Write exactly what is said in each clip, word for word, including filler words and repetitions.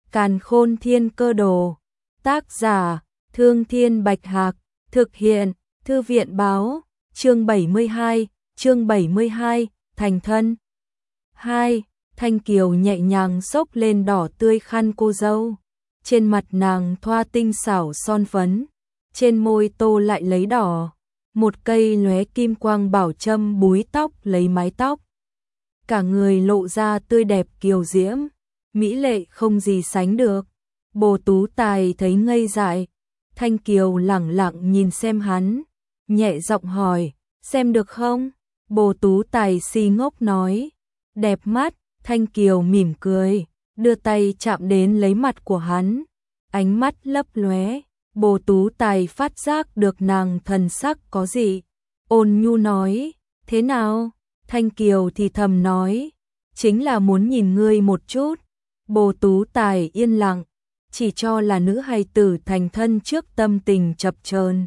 Càn Khôn Thiên Cơ Đồ. Tác giả: Thương Thiên Bạch Hạc. Thực hiện: Thư viện Báo. Chương bảy mươi hai, chương bảy mươi hai, thành thân. hai. Thanh Kiều nhẹ nhàng xốc lên đỏ tươi khăn cô dâu. Trên mặt nàng thoa tinh xảo son phấn, trên môi tô lại lấy đỏ. Một cây lóe kim quang bảo châm búi tóc lấy mái tóc. Cả người lộ ra tươi đẹp kiều diễm, mỹ lệ không gì sánh được. Bồ Tú Tài thấy ngây dại. Thanh Kiều lẳng lặng nhìn xem hắn, nhẹ giọng hỏi, xem được không? Bồ Tú Tài si ngốc nói, đẹp mắt. Thanh Kiều mỉm cười, đưa tay chạm đến lấy mặt của hắn, ánh mắt lấp lóe. Bồ Tú Tài phát giác được nàng thần sắc có gì, ôn nhu nói, thế nào? Thanh Kiều thì thầm nói, chính là muốn nhìn ngươi một chút. Bồ Tú Tài yên lặng, chỉ cho là nữ hài tử thành thân trước tâm tình chập chờn.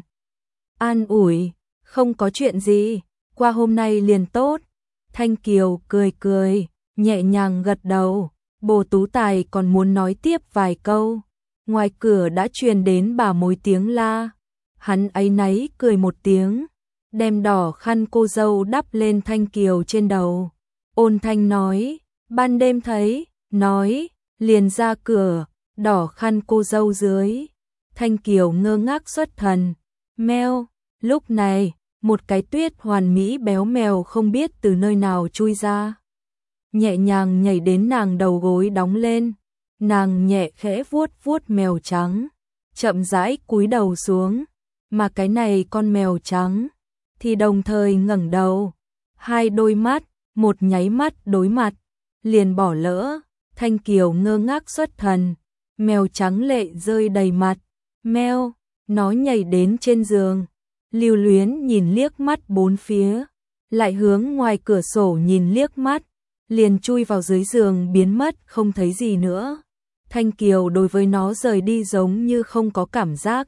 An ủi, không có chuyện gì, qua hôm nay liền tốt. Thanh Kiều cười cười, nhẹ nhàng gật đầu. Bồ Tú Tài còn muốn nói tiếp vài câu, ngoài cửa đã truyền đến bà mối tiếng la. Hắn áy náy cười một tiếng, đem đỏ khăn cô dâu đắp lên Thanh Kiều trên đầu. Ôn thanh nói, ban đêm thấy, nói, liền ra cửa, đỏ khăn cô dâu dưới. Thanh Kiều ngơ ngác xuất thần, meo. Lúc này, một cái tuyết hoàn mỹ béo mèo không biết từ nơi nào chui ra, nhẹ nhàng nhảy đến nàng đầu gối đóng lên. Nàng nhẹ khẽ vuốt vuốt mèo trắng, chậm rãi cúi đầu xuống, mà cái này con mèo trắng thì đồng thời ngẩng đầu, hai đôi mắt, một nháy mắt đối mặt, liền bỏ lỡ. Thanh Kiều ngơ ngác xuất thần, mèo trắng lệ rơi đầy mặt. Meo, nó nhảy đến trên giường, lưu luyến nhìn liếc mắt bốn phía, lại hướng ngoài cửa sổ nhìn liếc mắt, liền chui vào dưới giường biến mất không thấy gì nữa. Thanh Kiều đối với nó rời đi giống như không có cảm giác.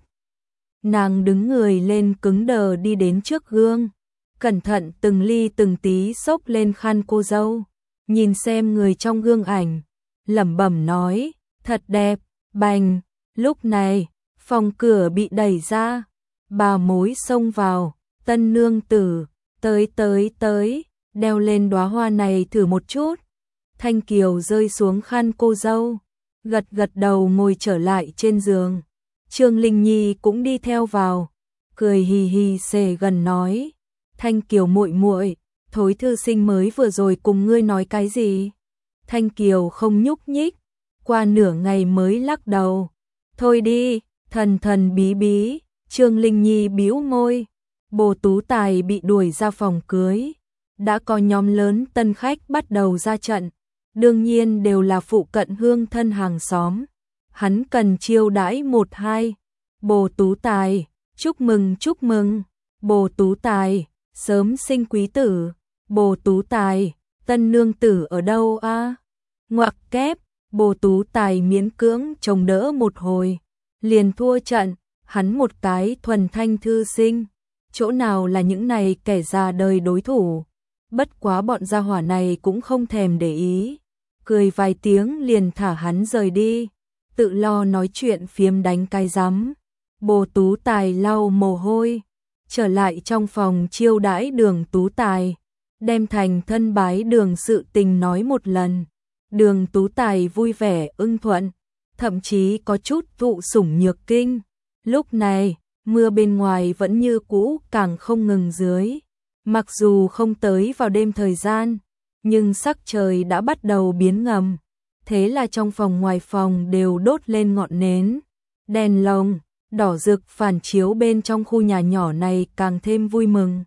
Nàng đứng người lên cứng đờ đi đến trước gương, cẩn thận từng ly từng tí xốc lên khăn cô dâu, nhìn xem người trong gương ảnh, lẩm bẩm nói, thật đẹp. Bành, lúc này, phòng cửa bị đẩy ra, bà mối xông vào, tân nương tử, tới tới tới, đeo lên đóa hoa này thử một chút. Thanh Kiều rơi xuống khăn cô dâu, gật gật đầu ngồi trở lại trên giường. Trương Linh Nhi cũng đi theo vào, cười hì hì xề gần nói, Thanh Kiều muội muội, Thối thư sinh mới vừa rồi cùng ngươi nói cái gì? Thanh Kiều không nhúc nhích, qua nửa ngày mới lắc đầu, thôi đi, thần thần bí bí. Trương Linh Nhi bĩu môi. Bồ Tú Tài bị đuổi ra phòng cưới, đã có nhóm lớn tân khách bắt đầu ra trận, đương nhiên đều là phụ cận hương thân hàng xóm. Hắn cần chiêu đãi một hai. Bồ Tú Tài, chúc mừng chúc mừng. Bồ Tú Tài, sớm sinh quý tử. Bồ Tú Tài, tân nương tử ở đâu a? À? Ngoặc kép. Bồ Tú Tài miễn cưỡng chống đỡ một hồi, liền thua trận. Hắn một cái thuần thanh thư sinh, chỗ nào là những này kẻ già đời đối thủ. Bất quá bọn gia hỏa này cũng không thèm để ý, cười vài tiếng liền thả hắn rời đi, tự lo nói chuyện phiếm đánh cái rắm. Bồ Tú Tài lau mồ hôi, trở lại trong phòng chiêu đãi Đường Tú Tài, đem thành thân bái đường sự tình nói một lần. Đường Tú Tài vui vẻ ưng thuận, thậm chí có chút thụ sủng nhược kinh. Lúc này, mưa bên ngoài vẫn như cũ càng không ngừng dưới. Mặc dù không tới vào đêm thời gian, nhưng sắc trời đã bắt đầu biến ngầm. Thế là trong phòng ngoài phòng đều đốt lên ngọn nến. Đèn lồng, đỏ rực phản chiếu bên trong khu nhà nhỏ này càng thêm vui mừng.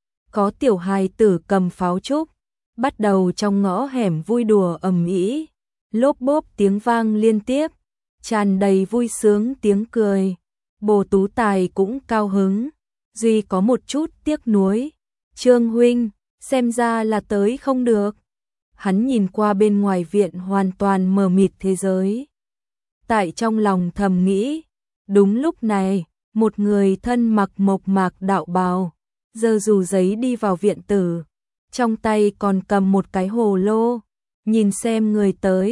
Có tiểu hài tử cầm pháo trúc, bắt đầu trong ngõ hẻm vui đùa ầm ĩ, lốp bốp tiếng vang liên tiếp, tràn đầy vui sướng tiếng cười. Bồ Tú Tài cũng cao hứng, duy có một chút tiếc nuối. Trương huynh, xem ra là tới không được. Hắn nhìn qua bên ngoài viện hoàn toàn mờ mịt thế giới. Tại trong lòng thầm nghĩ, đúng lúc này, một người thân mặc mộc mạc đạo bào, giơ dù giấy đi vào viện tử, trong tay còn cầm một cái hồ lô. Nhìn xem người tới,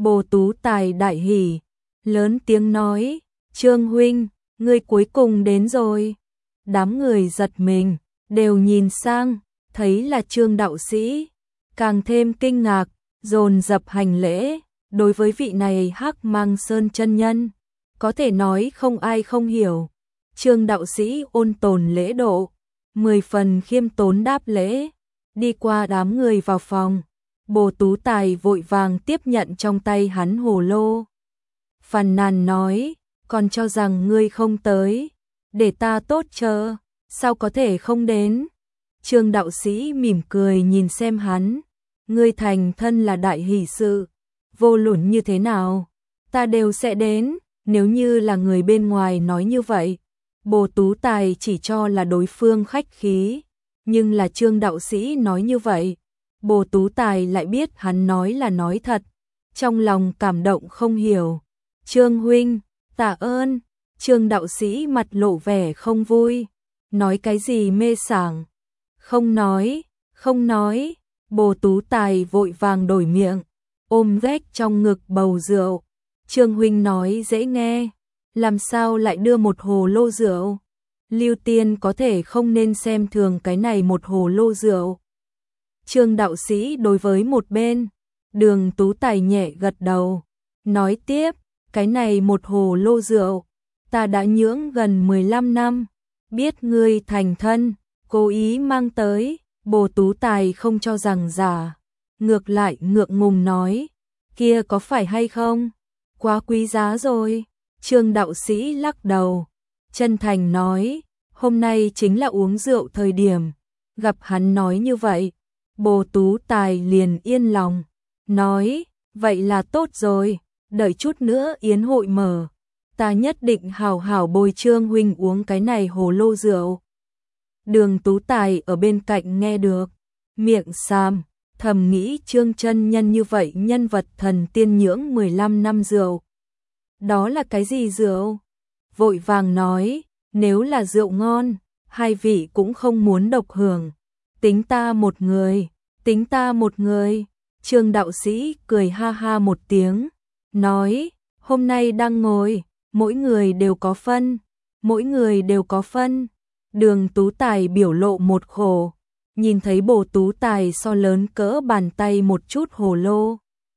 Bồ Tú Tài đại hỉ, lớn tiếng nói, Trương huynh, ngươi cuối cùng đến rồi. Đám người giật mình, đều nhìn sang, thấy là Trương đạo sĩ, càng thêm kinh ngạc, dồn dập hành lễ, đối với vị này Hắc Mang Sơn chân nhân, có thể nói không ai không hiểu. Trương đạo sĩ ôn tồn lễ độ, mười phần khiêm tốn đáp lễ, đi qua đám người vào phòng. Bồ Tú Tài vội vàng tiếp nhận trong tay hắn hồ lô. Phàn nàn nói, còn cho rằng ngươi không tới, để ta tốt chờ, sao có thể không đến. Trương đạo sĩ mỉm cười nhìn xem hắn, ngươi thành thân là đại hỷ sự, vô luận như thế nào, ta đều sẽ đến. Nếu như là người bên ngoài nói như vậy, Bồ Tú Tài chỉ cho là đối phương khách khí, nhưng là Trương đạo sĩ nói như vậy, Bồ Tú Tài lại biết hắn nói là nói thật, trong lòng cảm động không hiểu. Trương huynh, tạ ơn. Trương đạo sĩ mặt lộ vẻ không vui, nói cái gì mê sảng, không nói, không nói. Bồ Tú Tài vội vàng đổi miệng, ôm vét trong ngực bầu rượu. Trương huynh nói dễ nghe, làm sao lại đưa một hồ lô rượu? Lưu Tiên có thể không nên xem thường cái này một hồ lô rượu. Trương đạo sĩ đối với một bên, Đường Tú Tài nhẹ gật đầu, nói tiếp, cái này một hồ lô rượu, ta đã nhưỡng gần mười lăm năm, biết ngươi thành thân, cố ý mang tới. Bồ Tú Tài không cho rằng giả, ngược lại ngượng ngùng nói, kia có phải hay không? Quá quý giá rồi. Trương đạo sĩ lắc đầu, chân thành nói, hôm nay chính là uống rượu thời điểm. Gặp hắn nói như vậy, Bồ Tú Tài liền yên lòng, nói, vậy là tốt rồi, đợi chút nữa yến hội mở, ta nhất định hào hảo bồi Trương huynh uống cái này hồ lô rượu. Đường Tú Tài ở bên cạnh nghe được, miệng xàm, thầm nghĩ Trương chân nhân như vậy nhân vật thần tiên nhưỡng mười lăm năm rượu. Đó là cái gì rượu? Vội vàng nói, nếu là rượu ngon, hai vị cũng không muốn độc hưởng. Tính ta một người, tính ta một người. Trương đạo sĩ cười ha ha một tiếng, nói, hôm nay đang ngồi, mỗi người đều có phân, mỗi người đều có phân. Đường Tú Tài biểu lộ một khổ, nhìn thấy Bồ Tú Tài so lớn cỡ bàn tay một chút hồ lô.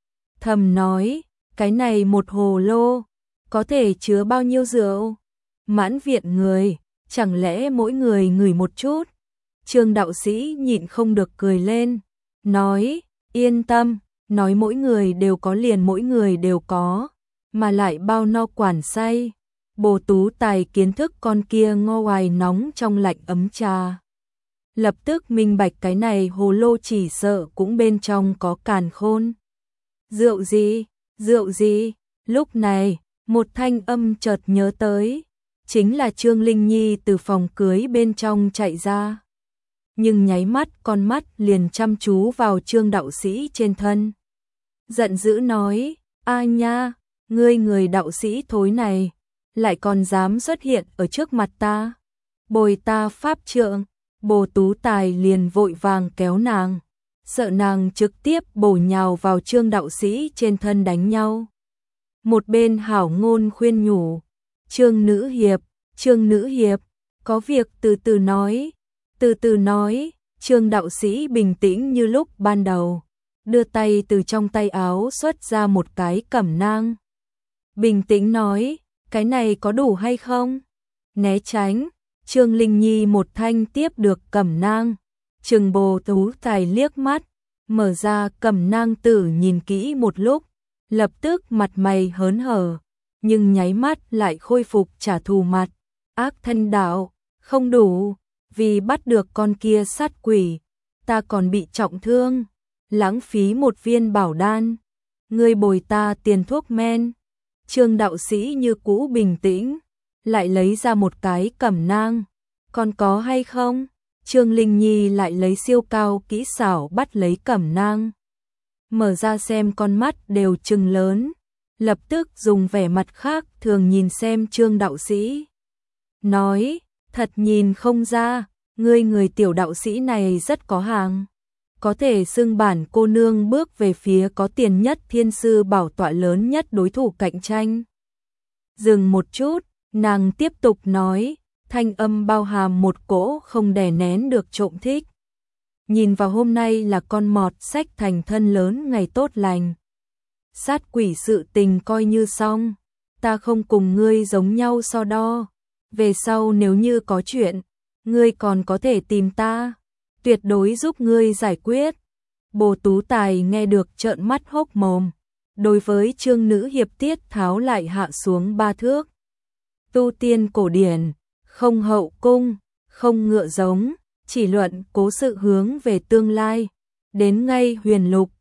Thầm nói, cái này một hồ lô, có thể chứa bao nhiêu rượu? Mãn viện người, chẳng lẽ mỗi người ngửi một chút? Trương đạo sĩ nhịn không được cười lên, nói, yên tâm, nói mỗi người đều có liền mỗi người đều có, mà lại bao no quản say. Bồ Tú Tài kiến thức con kia ngo hoài nóng trong lạnh ấm trà. Lập tức minh bạch cái này hồ lô chỉ sợ cũng bên trong có càn khôn. Rượu gì? Rượu gì? Lúc này, một thanh âm chợt nhớ tới, chính là Trương Linh Nhi từ phòng cưới bên trong chạy ra. Nhưng nháy mắt con mắt liền chăm chú vào Trương đạo sĩ trên thân. Giận dữ nói, a nha, ngươi người đạo sĩ thối này, lại còn dám xuất hiện ở trước mặt ta, bồi ta pháp trượng. Bồ Tú Tài liền vội vàng kéo nàng, sợ nàng trực tiếp bổ nhào vào Trương đạo sĩ trên thân đánh nhau. Một bên hảo ngôn khuyên nhủ, Trương nữ hiệp, Trương nữ hiệp, có việc từ từ nói, từ từ nói. Trương đạo sĩ bình tĩnh như lúc ban đầu, đưa tay từ trong tay áo xuất ra một cái cẩm nang. Bình tĩnh nói, cái này có đủ hay không? Né tránh. Trương Linh Nhi một thanh tiếp được cẩm nang, trừng Bồ Tú Tài liếc mắt, mở ra cẩm nang tử nhìn kỹ một lúc, lập tức mặt mày hớn hở, nhưng nháy mắt lại khôi phục trả thù mặt. Ác thân đạo, không đủ, vì bắt được con kia sát quỷ, ta còn bị trọng thương, lãng phí một viên bảo đan, ngươi bồi ta tiền thuốc men. Trương đạo sĩ như cũ bình tĩnh, lại lấy ra một cái cẩm nang, còn có hay không? Trương Linh Nhi lại lấy siêu cao kỹ xảo bắt lấy cẩm nang, mở ra xem con mắt đều trừng lớn, lập tức dùng vẻ mặt khác thường nhìn xem Trương đạo sĩ. Nói, thật nhìn không ra, ngươi người tiểu đạo sĩ này rất có hàng. có thể xưng bản cô nương bước về phía có tiền nhất thiên sư bảo tọa lớn nhất đối thủ cạnh tranh. Dừng một chút, nàng tiếp tục nói, thanh âm bao hàm một cỗ không đè nén được trộm thích. Nhìn vào hôm nay là con mọt sách thành thân lớn ngày tốt lành. Sát quỷ sự tình coi như xong, ta không cùng ngươi giống nhau so đo. Về sau nếu như có chuyện, ngươi còn có thể tìm ta, tuyệt đối giúp ngươi giải quyết. Bồ Tú Tài nghe được trợn mắt hốc mồm, đối với Trương nữ hiệp tiết tháo lại hạ xuống ba thước. Tu tiên cổ điển, không hậu cung, không ngựa giống, chỉ luận cố sự hướng về tương lai. Đến ngay huyền lục,